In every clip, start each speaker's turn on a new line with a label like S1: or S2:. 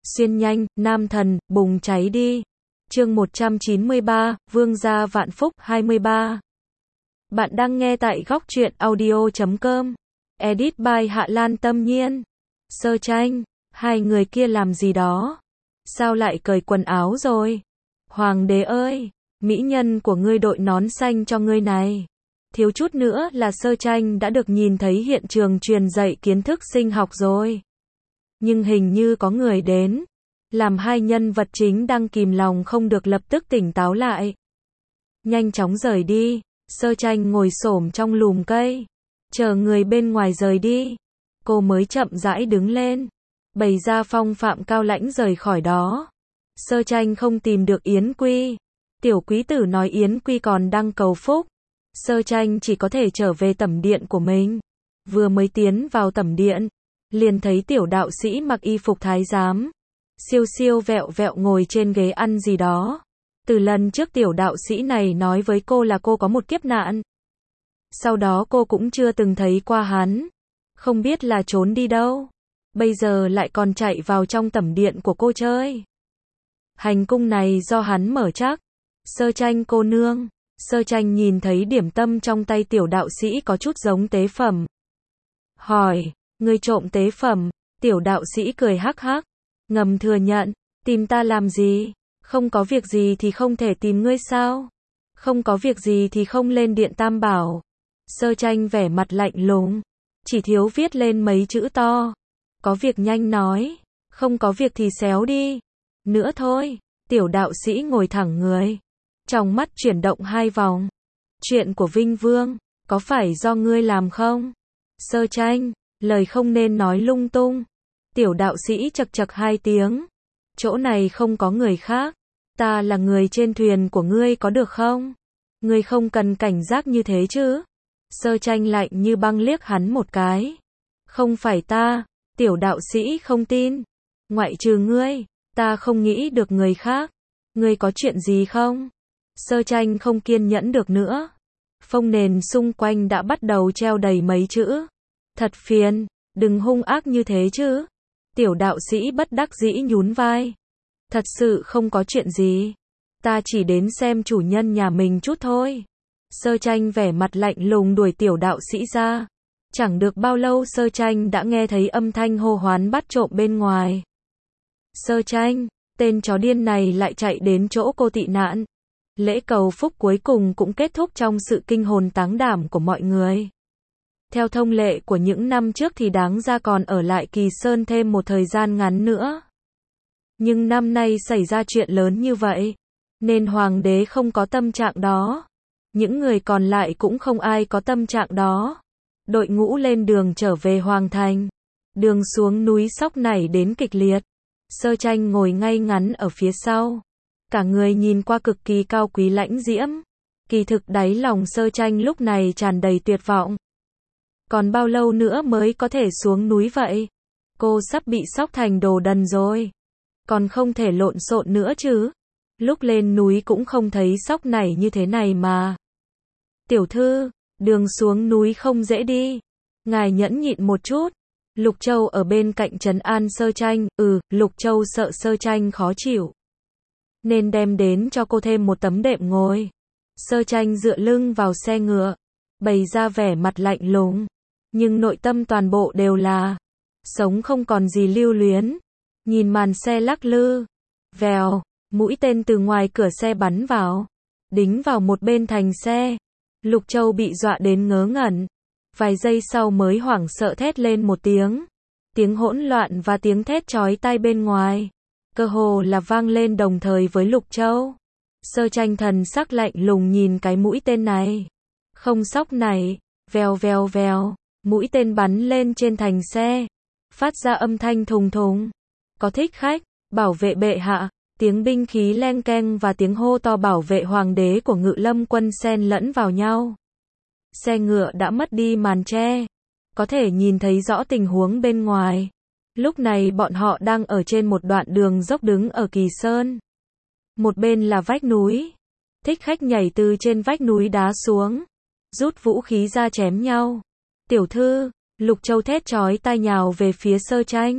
S1: Xuyên nhanh, nam thần, bùng cháy đi. Chương 193, Vương gia vạn phúc, 23. Bạn đang nghe tại góc truyện audio.com. Edit by Hạ Lan Tâm Nhiên. Sơ tranh, hai người kia làm gì đó? Sao lại cởi quần áo rồi? Hoàng đế ơi, mỹ nhân của ngươi đội nón xanh cho ngươi này. Thiếu chút nữa là Sơ tranh đã được nhìn thấy hiện trường truyền dạy kiến thức sinh học rồi. Nhưng hình như có người đến, làm hai nhân vật chính đang kìm lòng không được lập tức tỉnh táo lại. Nhanh chóng rời đi. Sơ tranh ngồi xổm trong lùm cây, chờ người bên ngoài rời đi. Cô mới chậm rãi đứng lên, bày ra phong phạm cao lãnh rời khỏi đó. Sơ tranh không tìm được Yến Quy. Tiểu quý tử nói Yến Quy còn đang cầu phúc. Sơ tranh chỉ có thể trở về tẩm điện của mình. Vừa mới tiến vào tẩm điện, liền thấy tiểu đạo sĩ mặc y phục thái giám, siêu siêu vẹo vẹo ngồi trên ghế ăn gì đó. Từ lần trước tiểu đạo sĩ này nói với cô là cô có một kiếp nạn. Sau đó cô cũng chưa từng thấy qua hắn. Không biết là trốn đi đâu. Bây giờ lại còn chạy vào trong tẩm điện của cô chơi. Hành cung này do hắn mở chắc. Sơ tranh cô nương. Sơ tranh nhìn thấy điểm tâm trong tay tiểu đạo sĩ có chút giống tế phẩm. Hỏi, ngươi trộm tế phẩm? Tiểu đạo sĩ cười hắc hắc, ngầm thừa nhận, tìm ta làm gì? Không có việc gì thì không thể tìm ngươi sao? Không có việc gì thì không lên điện Tam Bảo. Sơ tranh vẻ mặt lạnh lùng, chỉ thiếu viết lên mấy chữ to. Có việc nhanh nói, không có việc thì xéo đi. Nữa thôi. Tiểu đạo sĩ ngồi thẳng người, trong mắt chuyển động hai vòng. Chuyện của Vinh Vương, có phải do ngươi làm không? Sơ tranh, lời không nên nói lung tung. Tiểu đạo sĩ chậc chậc hai tiếng. Chỗ này không có người khác. Ta là người trên thuyền của ngươi có được không? Ngươi không cần cảnh giác như thế chứ? Sơ tranh lạnh như băng liếc hắn một cái. Không phải ta. Tiểu đạo sĩ không tin. Ngoại trừ ngươi, ta không nghĩ được người khác. Ngươi có chuyện gì không? Sơ tranh không kiên nhẫn được nữa. Phông nền xung quanh đã bắt đầu treo đầy mấy chữ. Thật phiền, đừng hung ác như thế chứ. Tiểu đạo sĩ bất đắc dĩ nhún vai. Thật sự không có chuyện gì. Ta chỉ đến xem chủ nhân nhà mình chút thôi. Sơ tranh vẻ mặt lạnh lùng đuổi tiểu đạo sĩ ra. Chẳng được bao lâu Sơ tranh đã nghe thấy âm thanh hô hoán bắt trộm bên ngoài. Sơ tranh, tên chó điên này lại chạy đến chỗ cô tị nạn. Lễ cầu phúc cuối cùng cũng kết thúc trong sự kinh hồn táng đảm của mọi người. Theo thông lệ của những năm trước thì đáng ra còn ở lại Kỳ Sơn thêm một thời gian ngắn nữa. Nhưng năm nay xảy ra chuyện lớn như vậy, nên hoàng đế không có tâm trạng đó. Những người còn lại cũng không ai có tâm trạng đó. Đội ngũ lên đường trở về Hoàng Thành. Đường xuống núi sóc nảy đến kịch liệt. Sơ tranh ngồi ngay ngắn ở phía sau. Cả người nhìn qua cực kỳ cao quý lãnh diễm. Kỳ thực đáy lòng Sơ tranh lúc này tràn đầy tuyệt vọng. Còn bao lâu nữa mới có thể xuống núi vậy? Cô sắp bị sóc thành đồ đần rồi. Còn không thể lộn xộn nữa chứ. Lúc lên núi cũng không thấy sóc nảy như thế này mà. Tiểu thư, đường xuống núi không dễ đi. Ngài nhẫn nhịn một chút. Lục Châu ở bên cạnh trấn an Sơ tranh. Lục Châu sợ Sơ tranh khó chịu, nên đem đến cho cô thêm một tấm đệm ngồi. Sơ tranh dựa lưng vào xe ngựa, bày ra vẻ mặt lạnh lùng. Nhưng nội tâm toàn bộ đều là sống không còn gì lưu luyến. Nhìn màn xe lắc lư. Vèo, mũi tên từ ngoài cửa xe bắn vào, đính vào một bên thành xe. Lục Châu bị dọa đến ngớ ngẩn. Vài giây sau mới hoảng sợ thét lên một tiếng. Tiếng hỗn loạn và tiếng thét chói tai bên ngoài cơ hồ là vang lên đồng thời với Lục Châu. Sơ tranh thần sắc lạnh lùng nhìn cái mũi tên này. Không sóc này. Vèo vèo vèo. Mũi tên bắn lên trên thành xe, phát ra âm thanh thùng thùng. Có thích khách, bảo vệ bệ hạ. Tiếng binh khí len keng và tiếng hô to bảo vệ hoàng đế của Ngự Lâm quân xen lẫn vào nhau. Xe ngựa đã mất đi màn che, có thể nhìn thấy rõ tình huống bên ngoài. Lúc này bọn họ đang ở trên một đoạn đường dốc đứng ở Kỳ Sơn. Một bên là vách núi. Thích khách nhảy từ trên vách núi đá xuống, rút vũ khí ra chém nhau. Tiểu thư, Lục Châu thét chói tai nhào về phía Sơ tranh.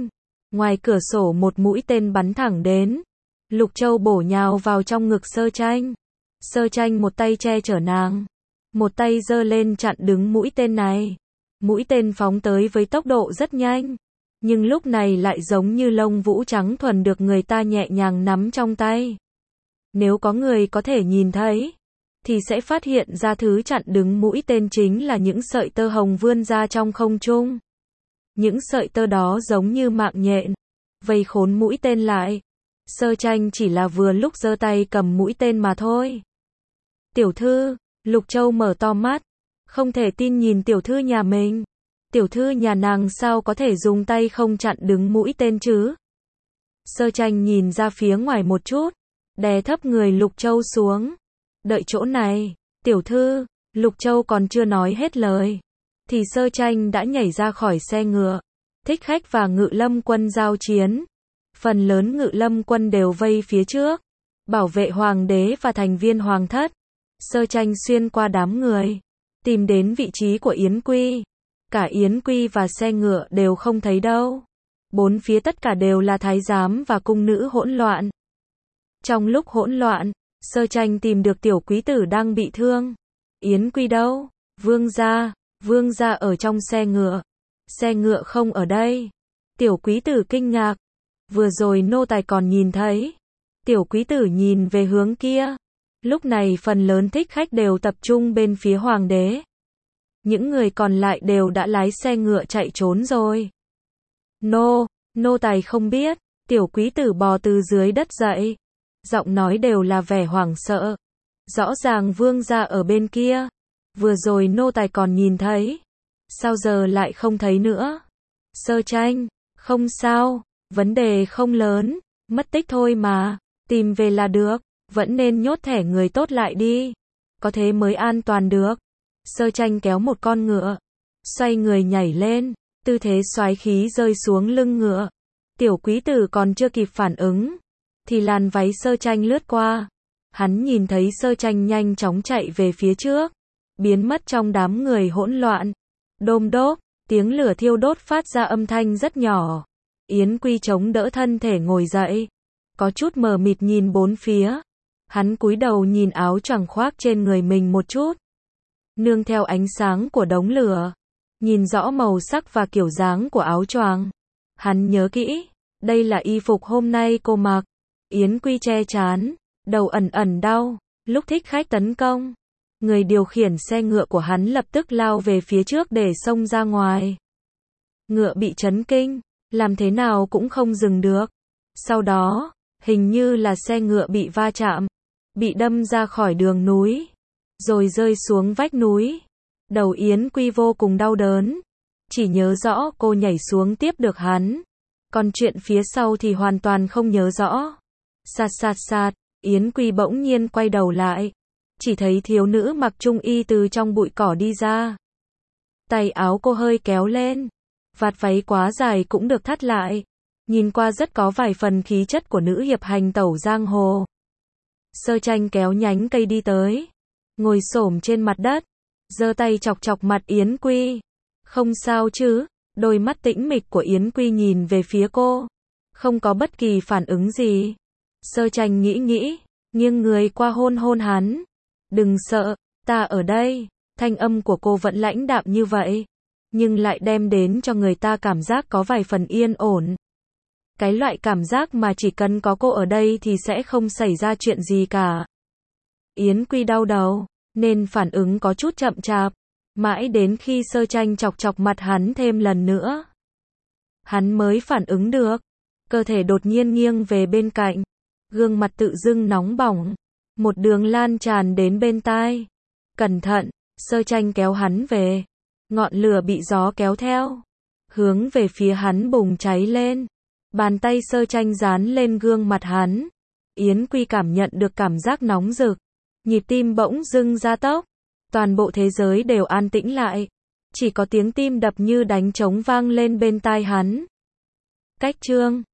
S1: Ngoài cửa sổ một mũi tên bắn thẳng đến. Lục Châu bổ nhào vào trong ngực Sơ Tranh. Sơ Tranh một tay che chở nàng, một tay giơ lên chặn đứng mũi tên này. Mũi tên phóng tới với tốc độ rất nhanh, nhưng lúc này lại giống như lông vũ trắng thuần được người ta nhẹ nhàng nắm trong tay. Nếu có người có thể nhìn thấy, thì sẽ phát hiện ra thứ chặn đứng mũi tên chính là những sợi tơ hồng vươn ra trong không trung. Những sợi tơ đó giống như mạng nhện, vây khốn mũi tên lại. Sơ Tranh chỉ là vừa lúc giơ tay cầm mũi tên mà thôi. Tiểu thư, Lục Châu mở to mắt, không thể tin nhìn tiểu thư nhà mình. Tiểu thư nhà nàng sao có thể dùng tay không chặn đứng mũi tên chứ? Sơ Tranh nhìn ra phía ngoài một chút, đè thấp người Lục Châu xuống. Đợi chỗ này, tiểu thư. Lục Châu còn chưa nói hết lời, thì Sơ Tranh đã nhảy ra khỏi xe ngựa. Thích Khách và Ngự Lâm quân giao chiến. Phần lớn Ngự Lâm quân đều vây phía trước, bảo vệ hoàng đế và thành viên hoàng thất. Sơ Tranh xuyên qua đám người, tìm đến vị trí của Yến Quy. Cả Yến Quy và xe ngựa đều không thấy đâu. Bốn phía tất cả đều là thái giám và cung nữ hỗn loạn. Trong lúc hỗn loạn, Sơ Tranh tìm được tiểu quý tử đang bị thương. Yến Quy đâu? Vương gia ở trong xe ngựa. Xe ngựa không ở đây. Tiểu quý tử kinh ngạc. Vừa rồi nô tài còn nhìn thấy. Tiểu quý tử nhìn về hướng kia. Lúc này phần lớn thích khách đều tập trung bên phía hoàng đế. Những người còn lại đều đã lái xe ngựa chạy trốn rồi. Nô tài không biết. Tiểu quý tử bò từ dưới đất dậy. Giọng nói đều là vẻ hoảng sợ. Rõ ràng vương gia ở bên kia. Vừa rồi nô tài còn nhìn thấy. Sao giờ lại không thấy nữa? Sơ Tranh, không sao, vấn đề không lớn, mất tích thôi mà, tìm về là được, vẫn nên nhốt thẻ người tốt lại đi. Có thế mới an toàn được. Sơ Tranh kéo một con ngựa, xoay người nhảy lên, tư thế soái khí rơi xuống lưng ngựa. Tiểu quý tử còn chưa kịp phản ứng, thì làn váy Sơ Tranh lướt qua. Hắn nhìn thấy Sơ Tranh nhanh chóng chạy về phía trước, biến mất trong đám người hỗn loạn. Đôm đốp, tiếng lửa thiêu đốt phát ra âm thanh rất nhỏ. Yến Quy chống đỡ thân thể ngồi dậy, có chút mờ mịt nhìn bốn phía. Hắn cúi đầu nhìn áo choàng khoác trên người mình một chút. Nương theo ánh sáng của đống lửa, nhìn rõ màu sắc và kiểu dáng của áo choàng. Hắn nhớ kỹ, đây là y phục hôm nay cô mặc. Yến Quy che trán, đầu ẩn ẩn đau. Lúc thích khách tấn công, người điều khiển xe ngựa của hắn lập tức lao về phía trước để xông ra ngoài. Ngựa bị chấn kinh, làm thế nào cũng không dừng được. Sau đó, hình như là xe ngựa bị va chạm, bị đâm ra khỏi đường núi, rồi rơi xuống vách núi. Đầu Yến Quy vô cùng đau đớn, chỉ nhớ rõ cô nhảy xuống tiếp được hắn. Còn chuyện phía sau thì hoàn toàn không nhớ rõ. Sạt, Yến Quy bỗng nhiên quay đầu lại. Chỉ thấy thiếu nữ mặc trung y từ trong bụi cỏ đi ra. Tay áo cô hơi kéo lên. Vạt váy quá dài cũng được thắt lại. Nhìn qua rất có vài phần khí chất của nữ hiệp hành tẩu giang hồ. Sơ Tranh kéo nhánh cây đi tới. Ngồi xổm trên mặt đất. Giơ tay chọc chọc mặt Yến Quy. Không sao chứ? Đôi mắt tĩnh mịch của Yến Quy nhìn về phía cô. Không có bất kỳ phản ứng gì. Sơ Tranh nghĩ, nghiêng người qua hôn hắn. Đừng sợ, ta ở đây. Thanh âm của cô vẫn lãnh đạm như vậy, nhưng lại đem đến cho người ta cảm giác có vài phần yên ổn. Cái loại cảm giác mà chỉ cần có cô ở đây thì sẽ không xảy ra chuyện gì cả. Yến Quy đau đầu, nên phản ứng có chút chậm chạp. Mãi đến khi Sơ Tranh chọc chọc mặt hắn thêm lần nữa, hắn mới phản ứng được. Cơ thể đột nhiên nghiêng về bên cạnh, gương mặt tự dưng nóng bỏng, một đường lan tràn đến bên tai. Cẩn thận, Sơ Tranh kéo hắn về. Ngọn lửa bị gió kéo theo, hướng về phía hắn bùng cháy lên. Bàn tay Sơ Tranh dán lên gương mặt hắn. Yến Quy cảm nhận được cảm giác nóng rực, nhịp tim bỗng dưng gia tốc. Toàn bộ thế giới đều an tĩnh lại, chỉ có tiếng tim đập như đánh trống vang lên bên tai hắn. Cách chương